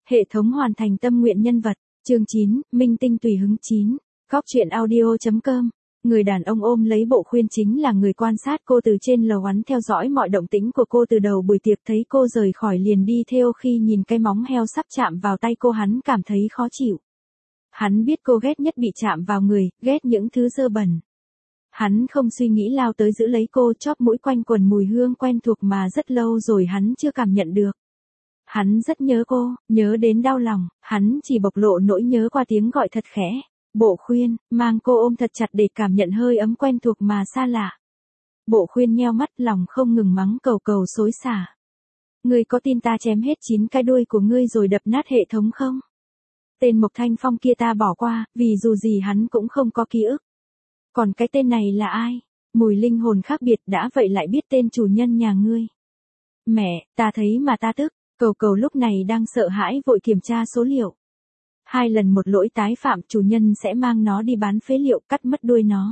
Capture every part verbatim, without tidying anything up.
Hệ thống hoàn thành tâm nguyện nhân vật. Chương chín, Minh tinh tùy hứng chín. Góc truyện audio chấm com. Người đàn ông ôm lấy Bộ Khuyên chính là người quan sát cô từ trên lầu hắn theo dõi mọi động tĩnh của cô từ đầu buổi tiệc, thấy cô rời khỏi liền đi theo, khi nhìn cái móng heo sắp chạm vào tay cô hắn cảm thấy khó chịu. Hắn biết cô ghét nhất bị chạm vào người, ghét những thứ dơ bẩn. Hắn không suy nghĩ lao tới giữ lấy cô, chóp mũi quanh quần mùi hương quen thuộc mà rất lâu rồi hắn chưa cảm nhận được. Hắn rất nhớ cô, nhớ đến đau lòng, hắn chỉ bộc lộ nỗi nhớ qua tiếng gọi thật khẽ. Bộ Khuyên, mang cô ôm thật chặt để cảm nhận hơi ấm quen thuộc mà xa lạ. Bộ Khuyên nheo mắt, lòng không ngừng mắng cầu cầu xối xả. Ngươi có tin ta chém hết chín cái đuôi của ngươi rồi đập nát hệ thống không? Tên Mộc Thanh Phong kia ta bỏ qua, vì dù gì hắn cũng không có ký ức. Còn cái tên này là ai? Mùi linh hồn khác biệt, đã vậy lại biết tên chủ nhân nhà ngươi. Mẹ, ta thấy mà ta tức. Cầu cầu lúc này đang sợ hãi vội kiểm tra số liệu. Hai lần một lỗi tái phạm, chủ nhân sẽ mang nó đi bán phế liệu, cắt mất đuôi nó.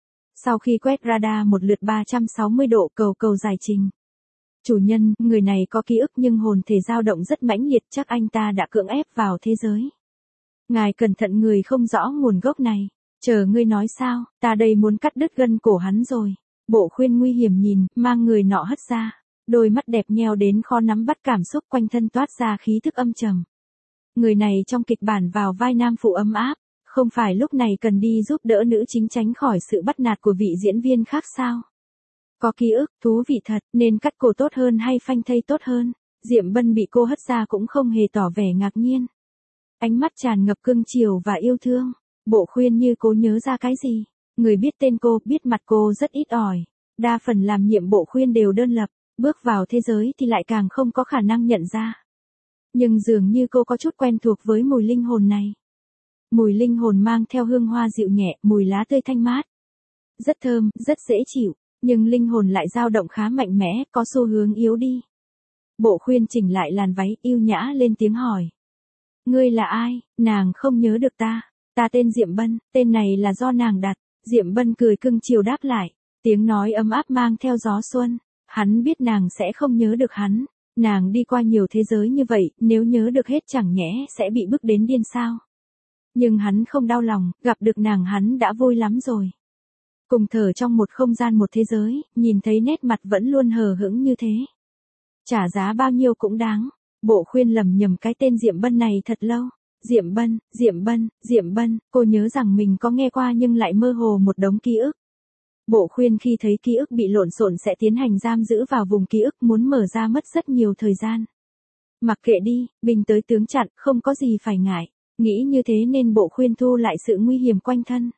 Sau khi quét radar một lượt ba trăm sáu mươi độ, cầu cầu giải trình. Chủ nhân, người này có ký ức nhưng hồn thể dao động rất mãnh liệt, chắc anh ta đã cưỡng ép vào thế giới. Ngài cẩn thận, người không rõ nguồn gốc này. Chờ ngươi nói sao, ta đây muốn cắt đứt gân cổ hắn rồi. Bộ Khuyên nguy hiểm nhìn, mang người nọ hất ra. Đôi mắt đẹp nheo đến khó nắm bắt, cảm xúc quanh thân toát ra khí thức âm trầm. Người này trong kịch bản vào vai nam phụ ấm áp, không phải lúc này cần đi giúp đỡ nữ chính tránh khỏi sự bắt nạt của vị diễn viên khác sao? Có ký ức, thú vị thật, nên cắt cổ tốt hơn hay phanh thây tốt hơn? Diệm Bân bị cô hất ra cũng không hề tỏ vẻ ngạc nhiên. Ánh mắt tràn ngập cưng chiều và yêu thương. Bộ Khuyên như cố nhớ ra cái gì. Người biết tên cô, biết mặt cô rất ít ỏi. Đa phần làm nhiệm Bộ Khuyên đều đơn lập. Bước vào thế giới thì lại càng không có khả năng nhận ra. Nhưng dường như cô có chút quen thuộc với mùi linh hồn này. Mùi linh hồn mang theo hương hoa dịu nhẹ, mùi lá tươi thanh mát. Rất thơm, rất dễ chịu, nhưng linh hồn lại dao động khá mạnh mẽ, có xu hướng yếu đi. Bộ Khuyên chỉnh lại làn váy, yêu nhã lên tiếng hỏi. Ngươi là ai? Nàng không nhớ được ta. Ta tên Diệm Bân, tên này là do nàng đặt. Diệm Bân cười cưng chiều đáp lại, tiếng nói ấm áp mang theo gió xuân. Hắn biết nàng sẽ không nhớ được hắn. Nàng đi qua nhiều thế giới như vậy, nếu nhớ được hết chẳng nhẽ sẽ bị bức đến điên sao. Nhưng hắn không đau lòng, gặp được nàng hắn đã vui lắm rồi. Cùng thở trong một không gian một thế giới, nhìn thấy nét mặt vẫn luôn hờ hững như thế. Trả giá bao nhiêu cũng đáng. Bộ Khuyên lầm nhầm cái tên Diệm Bân này thật lâu. Diệm Bân, Diệm Bân, Diệm Bân, cô nhớ rằng mình có nghe qua nhưng lại mơ hồ một đống ký ức. Bộ Khuyên khi thấy ký ức bị lộn xộn sẽ tiến hành giam giữ vào vùng ký ức, muốn mở ra mất rất nhiều thời gian. Mặc kệ đi, bình tới tướng chặn, không có gì phải ngại. Nghĩ như thế nên Bộ Khuyên thu lại sự nguy hiểm quanh thân.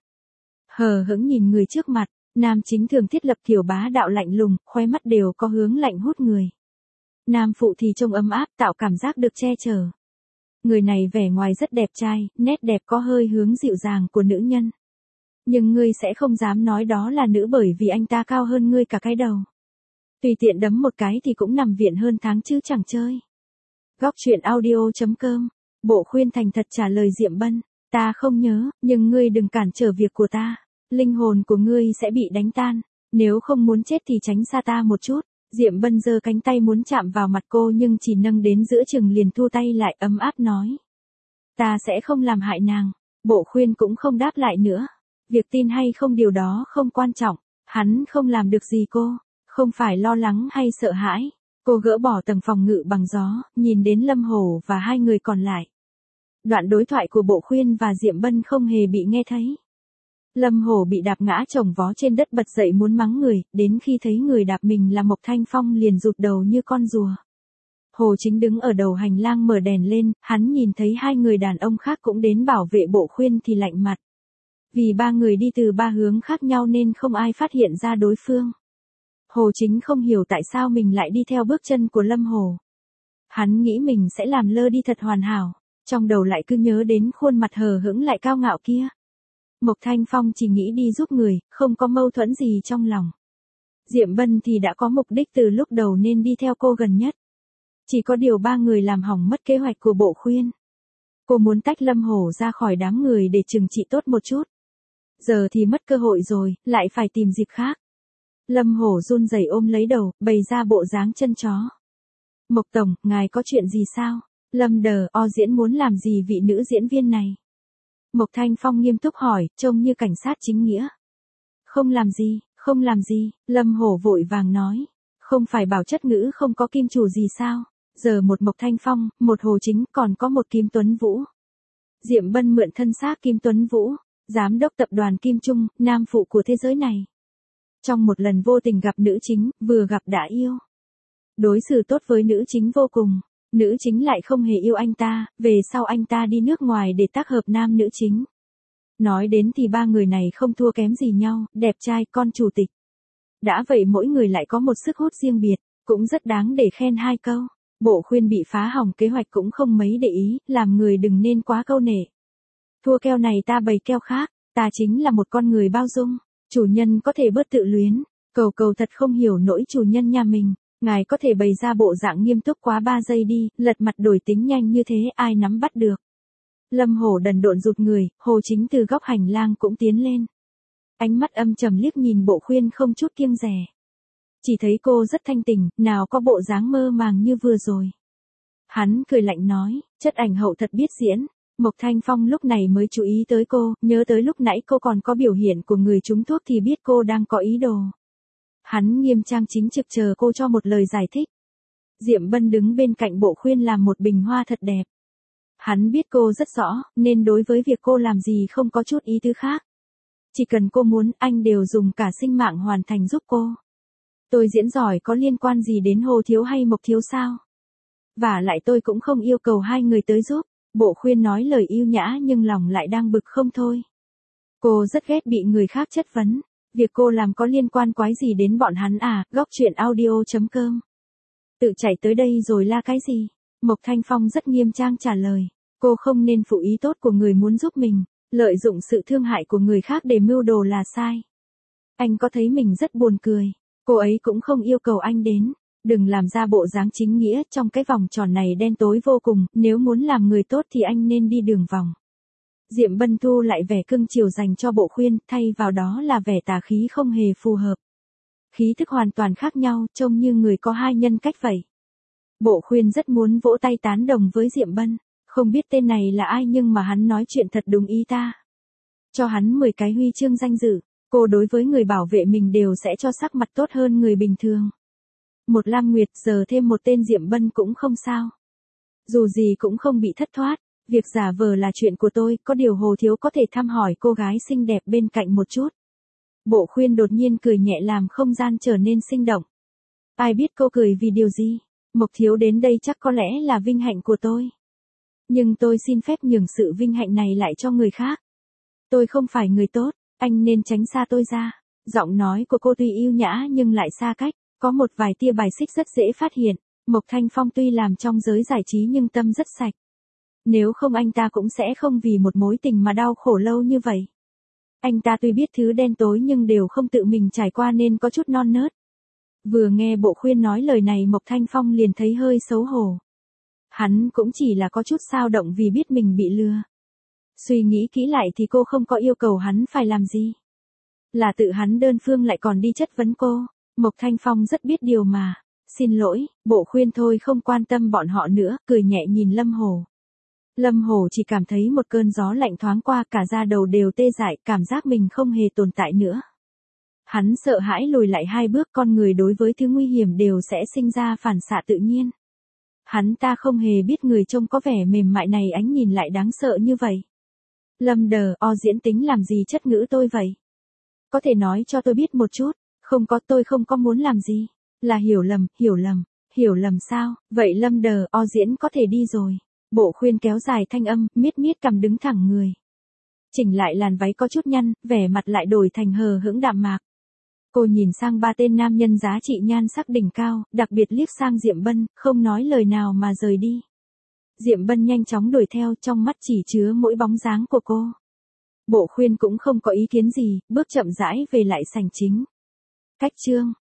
Hờ hững nhìn người trước mặt, nam chính thường thiết lập kiểu bá đạo lạnh lùng, khóe mắt đều có hướng lạnh hút người. Nam phụ thì trông ấm áp, tạo cảm giác được che chở. Người này vẻ ngoài rất đẹp trai, nét đẹp có hơi hướng dịu dàng của nữ nhân. Nhưng ngươi sẽ không dám nói đó là nữ bởi vì anh ta cao hơn ngươi cả cái đầu. Tùy tiện đấm một cái thì cũng nằm viện hơn tháng chứ chẳng chơi. Góc truyện audio chấm com. Bộ Khuyên thành thật trả lời Diệm Bân. Ta không nhớ, nhưng ngươi đừng cản trở việc của ta. Linh hồn của ngươi sẽ bị đánh tan. Nếu không muốn chết thì tránh xa ta một chút. Diệm Bân giơ cánh tay muốn chạm vào mặt cô nhưng chỉ nâng đến giữa chừng liền thu tay lại, ấm áp nói. Ta sẽ không làm hại nàng. Bộ Khuyên cũng không đáp lại nữa. Việc tin hay không điều đó không quan trọng. Hắn không làm được gì cô. Không phải lo lắng hay sợ hãi. Cô gỡ bỏ tầng phòng ngự bằng gió, nhìn đến Lâm Hổ và hai người còn lại. Đoạn đối thoại của Bộ Khuyên và Diệm Bân không hề bị nghe thấy. Lâm Hổ bị đạp ngã chồng vó trên đất, bật dậy muốn mắng người, đến khi thấy người đạp mình là Mộc Thanh Phong liền rụt đầu như con rùa. Hồ Chính đứng ở đầu hành lang mở đèn lên, hắn nhìn thấy hai người đàn ông khác cũng đến bảo vệ Bộ Khuyên thì lạnh mặt. Vì ba người đi từ ba hướng khác nhau nên không ai phát hiện ra đối phương. Hồ Chính không hiểu tại sao mình lại đi theo bước chân của Lâm Hổ. Hắn nghĩ mình sẽ làm lơ đi thật hoàn hảo, trong đầu lại cứ nhớ đến khuôn mặt hờ hững lại cao ngạo kia. Mộc Thanh Phong chỉ nghĩ đi giúp người, không có mâu thuẫn gì trong lòng. Diệm Bân thì đã có mục đích từ lúc đầu nên đi theo cô gần nhất. Chỉ có điều ba người làm hỏng mất kế hoạch của Bộ Khuyên. Cô muốn tách Lâm Hổ ra khỏi đám người để trừng trị tốt một chút. Giờ thì mất cơ hội rồi, lại phải tìm dịp khác. Lâm Hổ run rẩy ôm lấy đầu, bày ra bộ dáng chân chó. Mộc Tổng, ngài có chuyện gì sao? Lâm đờ o diễn muốn làm gì vị nữ diễn viên này? Mộc Thanh Phong nghiêm túc hỏi, trông như cảnh sát chính nghĩa. Không làm gì, không làm gì, Lâm Hổ vội vàng nói. Không phải bảo chất ngữ không có kim chủ gì sao? Giờ một Mộc Thanh Phong, một Hồ Chính, còn có một Kim Tuấn Vũ. Diệm Bân mượn thân xác Kim Tuấn Vũ, giám đốc tập đoàn Kim Trung, nam phụ của thế giới này. Trong một lần vô tình gặp nữ chính, vừa gặp đã yêu. Đối xử tốt với nữ chính vô cùng. Nữ chính lại không hề yêu anh ta, về sau anh ta đi nước ngoài để tác hợp nam nữ chính. Nói đến thì ba người này không thua kém gì nhau, đẹp trai, con chủ tịch. Đã vậy mỗi người lại có một sức hút riêng biệt, cũng rất đáng để khen hai câu. Bộ Khuyên bị phá hỏng kế hoạch cũng không mấy để ý, làm người đừng nên quá câu nệ. Thua keo này ta bày keo khác, ta chính là một con người bao dung. Chủ nhân có thể bớt tự luyến, cầu cầu thật không hiểu nỗi chủ nhân nhà mình. Ngài có thể bày ra bộ dạng nghiêm túc quá ba giây đi, lật mặt đổi tính nhanh như thế ai nắm bắt được. Lâm Hổ đần độn rụt người, Hồ Chính từ góc hành lang cũng tiến lên. Ánh mắt âm trầm liếc nhìn Bộ Khuyên không chút kiêng dè. Chỉ thấy cô rất thanh tỉnh, nào có bộ dáng mơ màng như vừa rồi. Hắn cười lạnh nói, chất ảnh hậu thật biết diễn. Mộc Thanh Phong lúc này mới chú ý tới cô, nhớ tới lúc nãy cô còn có biểu hiện của người trúng thuốc thì biết cô đang có ý đồ. Hắn nghiêm trang chính trực chờ cô cho một lời giải thích. Diệm Bân đứng bên cạnh Bộ Khuyên làm một bình hoa thật đẹp. Hắn biết cô rất rõ, nên đối với việc cô làm gì không có chút ý tứ khác. Chỉ cần cô muốn, anh đều dùng cả sinh mạng hoàn thành giúp cô. Tôi diễn giỏi có liên quan gì đến Hồ Thiếu hay Mộc Thiếu sao? Và lại tôi cũng không yêu cầu hai người tới giúp. Bộ Khuyên nói lời yêu nhã nhưng lòng lại đang bực không thôi. Cô rất ghét bị người khác chất vấn. Việc cô làm có liên quan quái gì đến bọn hắn à? Góc truyện audio chấm com. Tự chạy tới đây rồi la cái gì? Mộc Thanh Phong rất nghiêm trang trả lời. Cô không nên phụ ý tốt của người muốn giúp mình. Lợi dụng sự thương hại của người khác để mưu đồ là sai. Anh có thấy mình rất buồn cười. Cô ấy cũng không yêu cầu anh đến. Đừng làm ra bộ dáng chính nghĩa trong cái vòng tròn này đen tối vô cùng. Nếu muốn làm người tốt thì anh nên đi đường vòng. Diệm Bân thu lại vẻ cưng chiều dành cho Bộ Khuyên, thay vào đó là vẻ tà khí không hề phù hợp. Khí thức hoàn toàn khác nhau, trông như người có hai nhân cách vậy. Bộ Khuyên rất muốn vỗ tay tán đồng với Diệm Bân, không biết tên này là ai nhưng mà hắn nói chuyện thật đúng ý ta. Cho hắn mười cái huy chương danh dự, cô đối với người bảo vệ mình đều sẽ cho sắc mặt tốt hơn người bình thường. Một Lam Nguyệt giờ thêm một tên Diệm Bân cũng không sao. Dù gì cũng không bị thất thoát. Việc giả vờ là chuyện của tôi, có điều Hồ Thiếu có thể thăm hỏi cô gái xinh đẹp bên cạnh một chút. Bộ Khuyên đột nhiên cười nhẹ làm không gian trở nên sinh động. Ai biết cô cười vì điều gì? Mộc Thiếu đến đây chắc có lẽ là vinh hạnh của tôi. Nhưng tôi xin phép nhường sự vinh hạnh này lại cho người khác. Tôi không phải người tốt, anh nên tránh xa tôi ra. Giọng nói của cô tuy yêu nhã nhưng lại xa cách, có một vài tia bài xích rất dễ phát hiện. Mộc Thanh Phong tuy làm trong giới giải trí nhưng tâm rất sạch. Nếu không anh ta cũng sẽ không vì một mối tình mà đau khổ lâu như vậy. Anh ta tuy biết thứ đen tối nhưng đều không tự mình trải qua nên có chút non nớt. Vừa nghe Bộ Khuyên nói lời này Mộc Thanh Phong liền thấy hơi xấu hổ. Hắn cũng chỉ là có chút xao động vì biết mình bị lừa. Suy nghĩ kỹ lại thì cô không có yêu cầu hắn phải làm gì. Là tự hắn đơn phương lại còn đi chất vấn cô. Mộc Thanh Phong rất biết điều mà. Xin lỗi, Bộ Khuyên thôi không quan tâm bọn họ nữa, cười nhẹ nhìn Lâm Hổ. Lâm Hổ chỉ cảm thấy một cơn gió lạnh thoáng qua cả da đầu đều tê dại, cảm giác mình không hề tồn tại nữa. Hắn sợ hãi lùi lại hai bước, con người đối với thứ nguy hiểm đều sẽ sinh ra phản xạ tự nhiên. Hắn ta không hề biết người trông có vẻ mềm mại này ánh nhìn lại đáng sợ như vậy. Lâm đờ o diễn tính làm gì chất ngữ tôi vậy? Có thể nói cho tôi biết một chút, không có tôi không có muốn làm gì. Là hiểu lầm, hiểu lầm, hiểu lầm sao, vậy Lâm đờ o diễn có thể đi rồi. Bộ Khuyên kéo dài thanh âm, miết miết cằm đứng thẳng người. Chỉnh lại làn váy có chút nhăn, vẻ mặt lại đổi thành hờ hững đạm mạc. Cô nhìn sang ba tên nam nhân giá trị nhan sắc đỉnh cao, đặc biệt liếc sang Diệm Bân, không nói lời nào mà rời đi. Diệm Bân nhanh chóng đuổi theo, trong mắt chỉ chứa mỗi bóng dáng của cô. Bộ Khuyên cũng không có ý kiến gì, bước chậm rãi về lại sảnh chính. Cách chương